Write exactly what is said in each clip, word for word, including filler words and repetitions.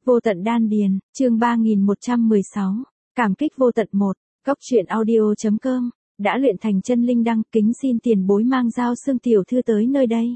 Vô tận đan điền, chương ba nghìn một trăm mười sáu, cảm kích vô tận một, góc truyện audio.com, đã luyện thành chân linh đăng, kính xin tiền bối mang Giao Xương tiểu thư tới nơi đây.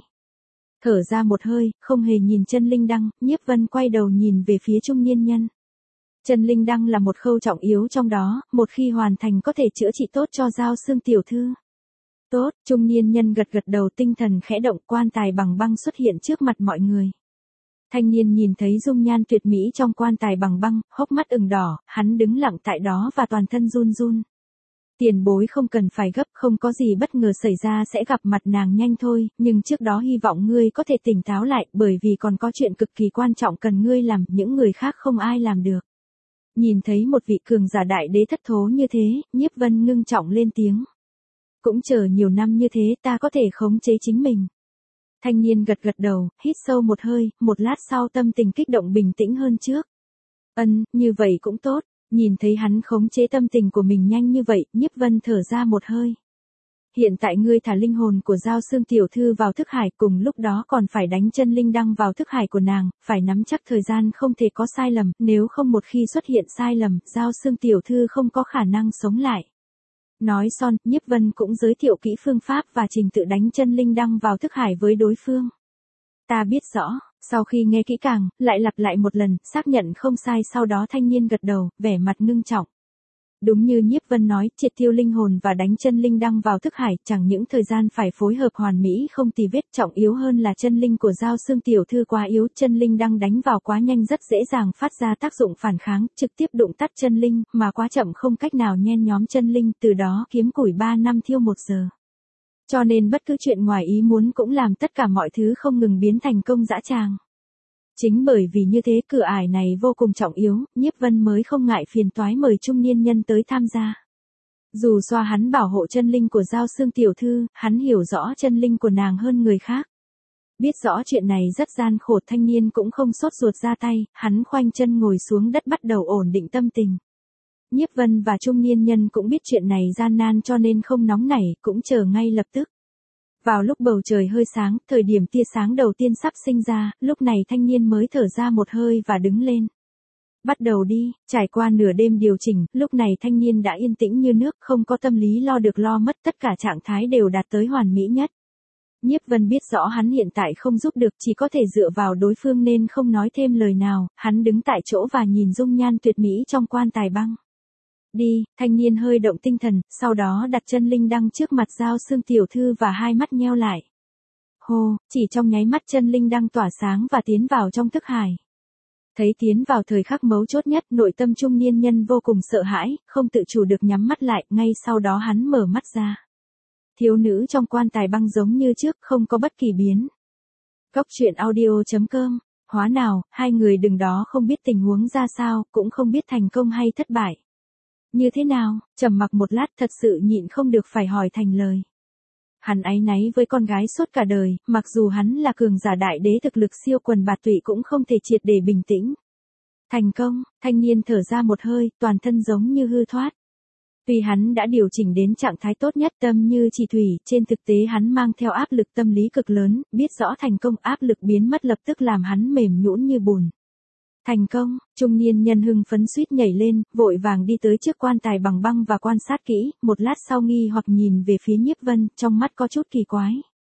Thở ra một hơi, không hề nhìn chân linh đăng, Nhiếp Vân quay đầu nhìn về phía trung niên nhân. Chân linh đăng là một khâu trọng yếu trong đó, một khi hoàn thành có thể chữa trị tốt cho Giao Xương tiểu thư. Tốt, trung niên nhân gật gật đầu, tinh thần khẽ động, quan tài bằng băng xuất hiện trước mặt mọi người. Thanh niên nhìn thấy dung nhan tuyệt mỹ trong quan tài bằng băng, hốc mắt ửng đỏ, hắn đứng lặng tại đó và toàn thân run run. Tiền bối không cần phải gấp, không có gì bất ngờ xảy ra sẽ gặp mặt nàng nhanh thôi, nhưng trước đó hy vọng ngươi có thể tỉnh táo lại, bởi vì còn có chuyện cực kỳ quan trọng cần ngươi làm, những người khác không ai làm được. Nhìn thấy một vị cường giả đại đế thất thố như thế, Nhiếp Vân ngưng trọng lên tiếng. Cũng chờ nhiều năm như thế ta có thể khống chế chính mình. Thanh niên gật gật đầu, hít sâu một hơi, một lát sau tâm tình kích động bình tĩnh hơn trước. Ân, như vậy cũng tốt, nhìn thấy hắn khống chế tâm tình của mình nhanh như vậy, Nhiếp Vân thở ra một hơi. Hiện tại ngươi thả linh hồn của Giao Xương tiểu thư vào thức hải, cùng lúc đó còn phải đánh chân linh đăng vào thức hải của nàng, phải nắm chắc thời gian không thể có sai lầm, nếu không một khi xuất hiện sai lầm, Giao Xương tiểu thư không có khả năng sống lại. Nói xong, Nhiếp Vân cũng giới thiệu kỹ phương pháp và trình tự đánh chân linh đăng vào thức hải với đối phương. Ta biết rõ, sau khi nghe kỹ càng, lại lặp lại một lần, xác nhận không sai, sau đó thanh niên gật đầu, vẻ mặt ngưng trọng. Đúng như Nhiếp Vân nói, triệt tiêu linh hồn và đánh chân linh đăng vào thức hải, chẳng những thời gian phải phối hợp hoàn mỹ không tì vết, trọng yếu hơn là chân linh của Giao Xương tiểu thư quá yếu, chân linh đăng đánh vào quá nhanh rất dễ dàng phát ra tác dụng phản kháng, trực tiếp đụng tắt chân linh, mà quá chậm không cách nào nhen nhóm chân linh, từ đó kiếm củi ba năm thiêu một giờ. Cho nên bất cứ chuyện ngoài ý muốn cũng làm tất cả mọi thứ không ngừng biến thành công dã tràng. Chính bởi vì như thế, cửa ải này vô cùng trọng yếu, Nhiếp Vân mới không ngại phiền toái mời trung niên nhân tới tham gia. Dù xoa hắn bảo hộ chân linh của Giao Xương tiểu thư, hắn hiểu rõ chân linh của nàng hơn người khác. Biết rõ chuyện này rất gian khổ, thanh niên cũng không sốt ruột ra tay, hắn khoanh chân ngồi xuống đất bắt đầu ổn định tâm tình. Nhiếp Vân và trung niên nhân cũng biết chuyện này gian nan cho nên không nóng nảy, cũng chờ ngay lập tức. Vào lúc bầu trời hơi sáng, thời điểm tia sáng đầu tiên sắp sinh ra, lúc này thanh niên mới thở ra một hơi và đứng lên. Bắt đầu đi, trải qua nửa đêm điều chỉnh, lúc này thanh niên đã yên tĩnh như nước, không có tâm lý lo được lo mất, tất cả trạng thái đều đạt tới hoàn mỹ nhất. Nhiếp Vân biết rõ hắn hiện tại không giúp được, chỉ có thể dựa vào đối phương nên không nói thêm lời nào, hắn đứng tại chỗ và nhìn dung nhan tuyệt mỹ trong quan tài băng. Đi, thanh niên hơi động tinh thần, sau đó đặt chân linh đăng trước mặt Giao Xương tiểu thư và hai mắt nheo lại. Hô, chỉ trong nháy mắt chân linh đăng tỏa sáng và tiến vào trong thức hải. Thấy tiến vào thời khắc mấu chốt nhất, nội tâm trung niên nhân vô cùng sợ hãi, không tự chủ được nhắm mắt lại, ngay sau đó hắn mở mắt ra. Thiếu nữ trong quan tài băng giống như trước, không có bất kỳ biến. Góc truyện audio.com, hóa nào, hai người đứng đó không biết tình huống ra sao, cũng không biết thành công hay thất bại. Như thế nào, trầm mặc một lát thật sự nhịn không được phải hỏi thành lời. Hắn áy náy với con gái suốt cả đời, mặc dù hắn là cường giả đại đế thực lực siêu quần bạt tụy cũng không thể triệt để bình tĩnh. Thành công, thanh niên thở ra một hơi, toàn thân giống như hư thoát. Tuy hắn đã điều chỉnh đến trạng thái tốt nhất, tâm như chỉ thủy, trên thực tế hắn mang theo áp lực tâm lý cực lớn, biết rõ thành công, áp lực biến mất lập tức làm hắn mềm nhũn như bùn. Thành công, trung niên nhân hưng phấn suýt nhảy lên, vội vàng đi tới trước quan tài bằng băng và quan sát kỹ, một lát sau nghi hoặc nhìn về phía Nhiếp Vân, trong mắt có chút kỳ quái.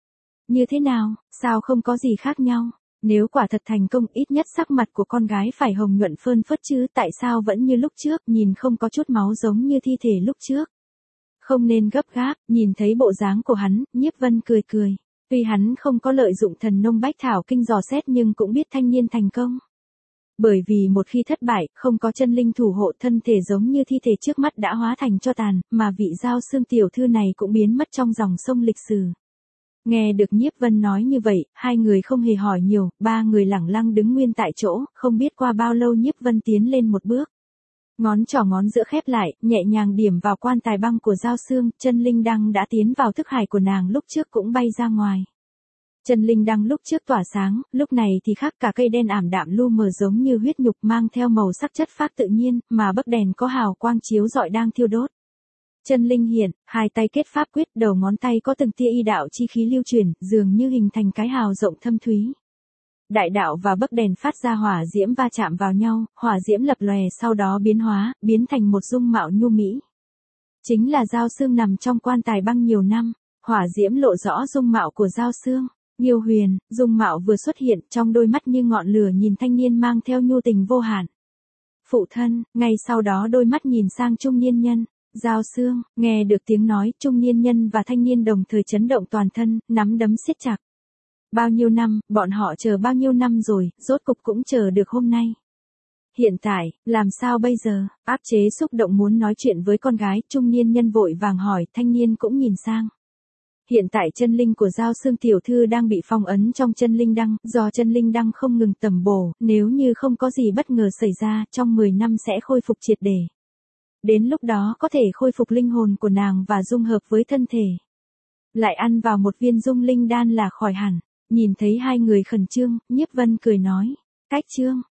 Như thế nào, sao không có gì khác nhau, nếu quả thật thành công ít nhất sắc mặt của con gái phải hồng nhuận phơn phớt chứ, tại sao vẫn như lúc trước, nhìn không có chút máu giống như thi thể lúc trước. Không nên gấp gáp, nhìn thấy bộ dáng của hắn, Nhiếp Vân cười cười. Tuy hắn không có lợi dụng thần nông bách thảo kinh dò xét nhưng cũng biết thanh niên thành công. Bởi vì một khi thất bại, không có chân linh thủ hộ, thân thể giống như thi thể trước mắt đã hóa thành tro tàn, mà vị Giao Xương tiểu thư này cũng biến mất trong dòng sông lịch sử. Nghe được Nhiếp Vân nói như vậy, hai người không hề hỏi nhiều, ba người lẳng lăng đứng nguyên tại chỗ, không biết qua bao lâu Nhiếp Vân tiến lên một bước. Ngón trỏ ngón giữa khép lại, nhẹ nhàng điểm vào quan tài băng của Giao Xương, chân linh đăng đã tiến vào thức hải của nàng lúc trước cũng bay ra ngoài. Chân linh đăng lúc trước tỏa sáng, lúc này thì khác, cả cây đen ảm đạm lu mờ giống như huyết nhục mang theo màu sắc chất phác tự nhiên, mà bấc đèn có hào quang chiếu rọi đang thiêu đốt. Chân linh hiện, hai tay kết pháp quyết, đầu ngón tay có từng tia y đạo chi khí lưu chuyển, dường như hình thành cái hào rộng thâm thúy. Đại đạo và bấc đèn phát ra hỏa diễm va chạm vào nhau, hỏa diễm lập lòe sau đó biến hóa, biến thành một dung mạo nhu mỹ. Chính là Giao Xương nằm trong quan tài băng nhiều năm, hỏa diễm lộ rõ dung mạo của Giao Xương. Nghiêu Huyền, dung mạo vừa xuất hiện, trong đôi mắt như ngọn lửa nhìn thanh niên mang theo nhu tình vô hạn. Phụ thân, ngay sau đó đôi mắt nhìn sang trung niên nhân. Giao Xương, nghe được tiếng nói, trung niên nhân và thanh niên đồng thời chấn động toàn thân, nắm đấm siết chặt. Bao nhiêu năm, bọn họ chờ bao nhiêu năm rồi, rốt cục cũng chờ được hôm nay. Hiện tại, làm sao bây giờ? Áp chế xúc động muốn nói chuyện với con gái, trung niên nhân vội vàng hỏi, thanh niên cũng nhìn sang. Hiện tại chân linh của Giao Xương tiểu thư đang bị phong ấn trong chân linh đăng, do chân linh đăng không ngừng tầm bổ, nếu như không có gì bất ngờ xảy ra, trong mười năm sẽ khôi phục triệt để. Đến lúc đó có thể khôi phục linh hồn của nàng và dung hợp với thân thể. Lại ăn vào một viên dung linh đan là khỏi hẳn. Nhìn thấy hai người khẩn trương, Nhiếp Vân cười nói, cách trương,